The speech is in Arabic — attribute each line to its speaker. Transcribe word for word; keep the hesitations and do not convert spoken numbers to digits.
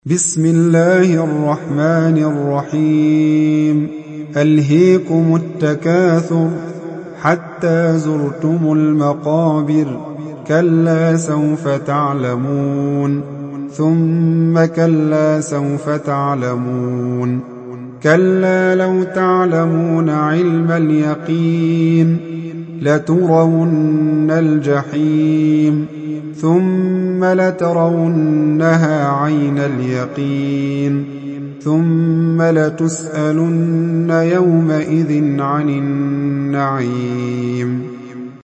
Speaker 1: بسم الله الرحمن الرحيم ألهيكم التكاثر حتى زرتم المقابر كلا سوف تعلمون ثم كلا سوف تعلمون كلا لو تعلمون علم اليقين لترون الجحيم ثم لترونها عين اليقين ثم لتسألن يومئذ عن النعيم